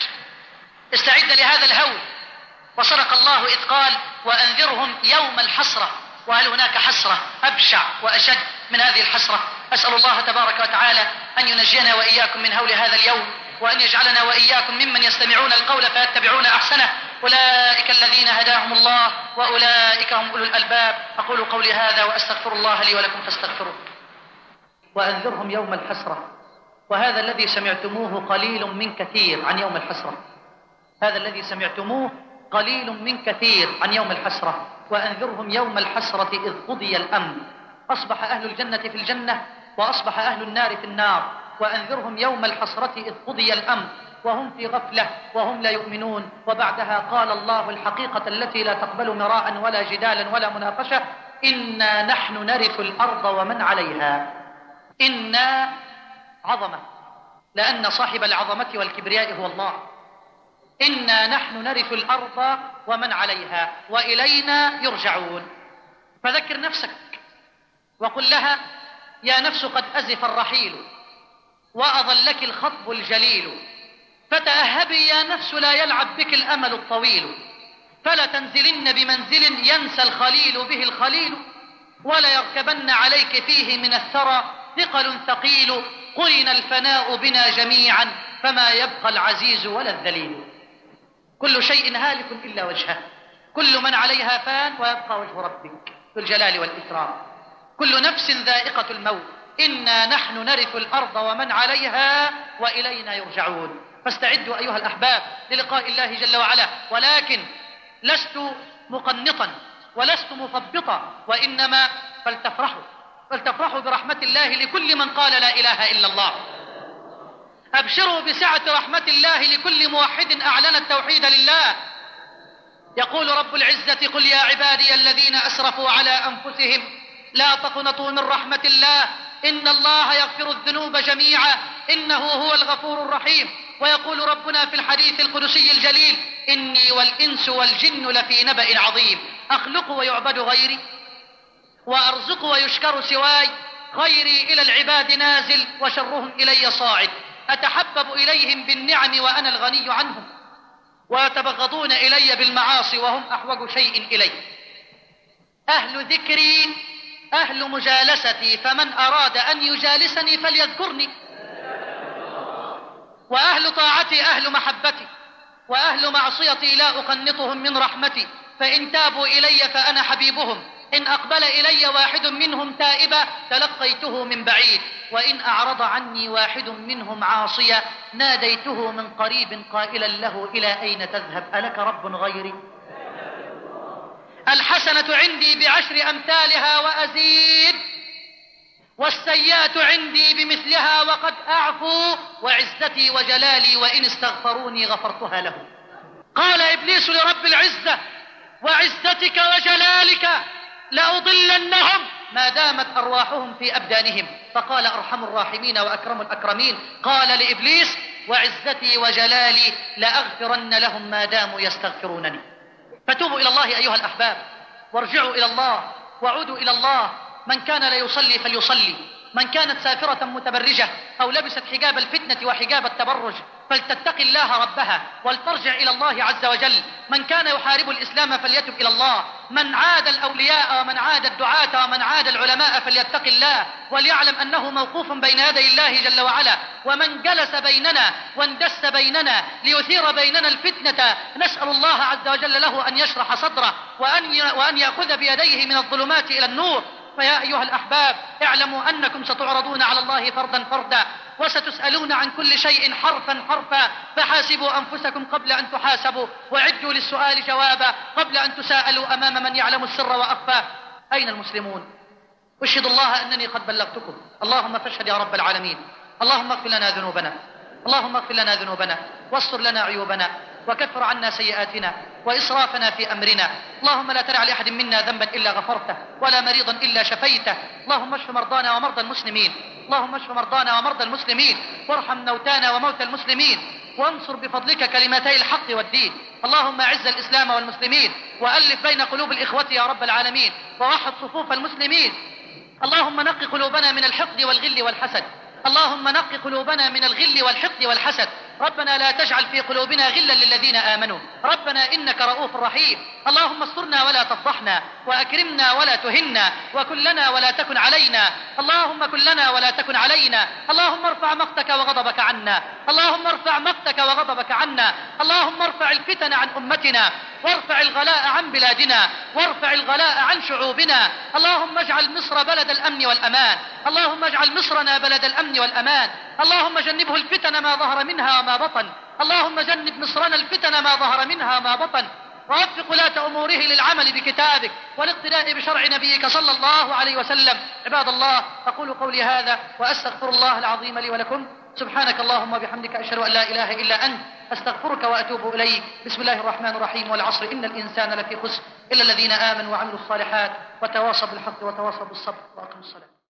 استعد لهذا الهول. وصدق الله إذ قال: وأنذرهم يوم الحسرة. وهل هناك حسرة أبشع وأشد من هذه الحسرة؟ أسأل الله تبارك وتعالى أن ينجينا وإياكم من هول هذا اليوم، وأن يجعلنا وإياكم ممن يستمعون القول فيتبعون أحسنه. أولئك الذين هداهم الله وأولئك هم أولو الألباب. أقول قولي هذا وأستغفر الله لي ولكم فاستغفروه. وأنذرهم يوم الحسرة. وهذا الذي سمعتموه قليل من كثير عن يوم الحسرة. هذا الذي سمعتموه قليل من كثير عن يوم الحسرة. وأنذرهم يوم الحسرة إذ قضي الأمر أصبح أهل الجنة في الجنة وأصبح أهل النار في النار. وأنذرهم يوم الحسرة إذ قضي الأمر وهم في غفلة وهم لا يؤمنون. وبعدها قال الله الحقيقة التي لا تقبل مراء ولا جدالا ولا مناقشة: إنا نحن نرث الأرض ومن عليها. إنا عظمة، لأن صاحب العظمة والكبرياء هو الله. إنا نحن نرث الأرض ومن عليها وإلينا يرجعون. فذكر نفسك وقل لها: يا نفس قد أزف الرحيل وأظلك الخطب الجليل فتأهبي يا نفس لا يلعب بك الأمل الطويل فلا تنزلن بمنزل ينسى الخليل به الخليل ولا يركبن عليك فيه من الثرى ثقل ثقيل قرن الفناء بنا جميعا فما يبقى العزيز ولا الذليل. كل شيء هالك إلا وجهه كل من عليها فان ويبقى وجه ربك ذو الجلال والإكرام. كل نفس ذائقة الموت. إنا نحن نرث الأرض ومن عليها وإلينا يرجعون. فاستعدوا أيها الأحباب للقاء الله جل وعلا. ولكن لست مقنطا ولست مثبطا، وإنما فلتفرحوا فلتفرحوا برحمة الله لكل من قال لا إله إلا الله. أبشروا بسعة رحمة الله لكل موحد أعلن التوحيد لله. يقول رب العزة: قل يا عبادي الذين أسرفوا على أنفسهم لا تقنطوا من رحمة الله، إن الله يغفر الذنوب جميعا إنه هو الغفور الرحيم. ويقول ربنا في الحديث القدسي الجليل: إني والإنس والجن لفي نبأ عظيم، أخلق ويعبد غيري وأرزق ويشكر سواي، خيري إلى العباد نازل وشرهم إلي صاعد، أتحبب إليهم بالنعم وأنا الغني عنهم، ويتبغضون إلي بالمعاصي وهم أحوج شيء إلي. أهل ذكري أهل مجالستي، فمن أراد أن يجالسني فليذكرني. وأهل طاعتي أهل محبتي، وأهل معصيتي لا أقنطهم من رحمتي، فإن تابوا إلي فأنا حبيبهم، إن أقبل إلي واحد منهم تائبا تلقيته من بعيد، وإن أعرض عني واحد منهم عاصيا ناديته من قريب قائلا له: إلى أين تذهب؟ ألك رب غيري؟ الحسنة عندي بعشر أمثالها وأزيد، والسيئة عندي بمثلها وقد أعفو، وعزتي وجلالي وإن استغفروني غفرتها لهم. قال إبليس لرب العزة: وعزتك وجلالك لأضلنهم ما دامت أرواحهم في أبدانهم. فقال أرحم الراحمين وأكرم الأكرمين: قال لإبليس: وعزتي وجلالي لأغفرن لهم ما داموا يستغفرونني. فتوبوا إلى الله أيها الأحباب، وارجعوا إلى الله، وعودوا إلى الله. من كان لا يصلي فليصلي، من كانت سافرة متبرجة أو لبست حجاب الفتنة وحجاب التبرج فلتتق الله ربها ولترجع إلى الله عز وجل. من كان يحارب الإسلام فليتب إلى الله، من عاد الأولياء ومن عاد الدعاة ومن عاد العلماء فليتق الله وليعلم أنه موقوف بين يدي الله جل وعلا. ومن جلس بيننا واندس بيننا ليثير بيننا الفتنة نسأل الله عز وجل له أن يشرح صدره وأن وأن يأخذ بيديه من الظلمات إلى النور. فيا أيها الأحباب، اعلموا أنكم ستعرضون على الله فردا فردا، وستسألون عن كل شيء حرفا حرفا، فحاسبوا أنفسكم قبل أن تحاسبوا، وعدوا للسؤال جوابا قبل أن تساءلوا أمام من يعلم السر وأخفى. أين المسلمون؟ أشهد الله أنني قد بلغتكم، اللهم فاشهد يا رب العالمين. اللهم اغفر لنا ذنوبنا، اللهم اغفر لنا ذنوبنا واستر لنا عيوبنا وكفر عنا سيئاتنا وإسرافنا في أمرنا. اللهم لا تدع لأحد منا ذنبا إلا غفرته ولا مريضا إلا شفيته. اللهم اشف مرضانا ومرضى المسلمين، اللهم اشف مرضانا ومرضى المسلمين، وارحم موتانا وموتى المسلمين، وانصر بفضلك كلمتي الحق والدين. اللهم أعز الإسلام والمسلمين، وألف بين قلوب الإخوة يا رب العالمين، ووحد صفوف المسلمين. اللهم نقي قلوبنا من الحقد والغل والحسد، اللهم نقي قلوبنا من الغل والحقد والحسد. ربنا لا تجعل في قلوبنا غلا للذين آمنوا، ربنا إنك رؤوف رحيم. اللهم استرنا ولا تفضحنا، وأكرمنا ولا تهنا، وكن لنا ولا تكن علينا. اللهم كن لنا ولا تكن علينا. اللهم ارفع مقتك وغضبك عنا، اللهم ارفع مقتك وغضبك عنا. اللهم ارفع الفتن عن أمتنا، وارفع الغلاء عن بلادنا، وارفع الغلاء عن شعوبنا. اللهم اجعل مصر بلد الأمن والأمان، اللهم اجعل مصرنا بلد الأمن والأمان. اللهم جنبه الفتن ما ظهر منها وما بطن، اللهم جنب مصرنا الفتن ما ظهر منها وما بطن، ووفق ولاة أموره للعمل بكتابك والاقتداء بشرع نبيك صلى الله عليه وسلم. عباد الله، أقول قولي هذا وأستغفر الله العظيم لي ولكم. سبحانك اللهم وبحمدك، أشهد أن لا إله إلا أنت، أستغفرك وأتوب إليك. بسم الله الرحمن الرحيم. والعصر إن الإنسان لفي خسر إلا الذين آمنوا وعملوا الصالحات وتواصوا بالحق وتواصوا بالصبر وأقيموا الصلاة.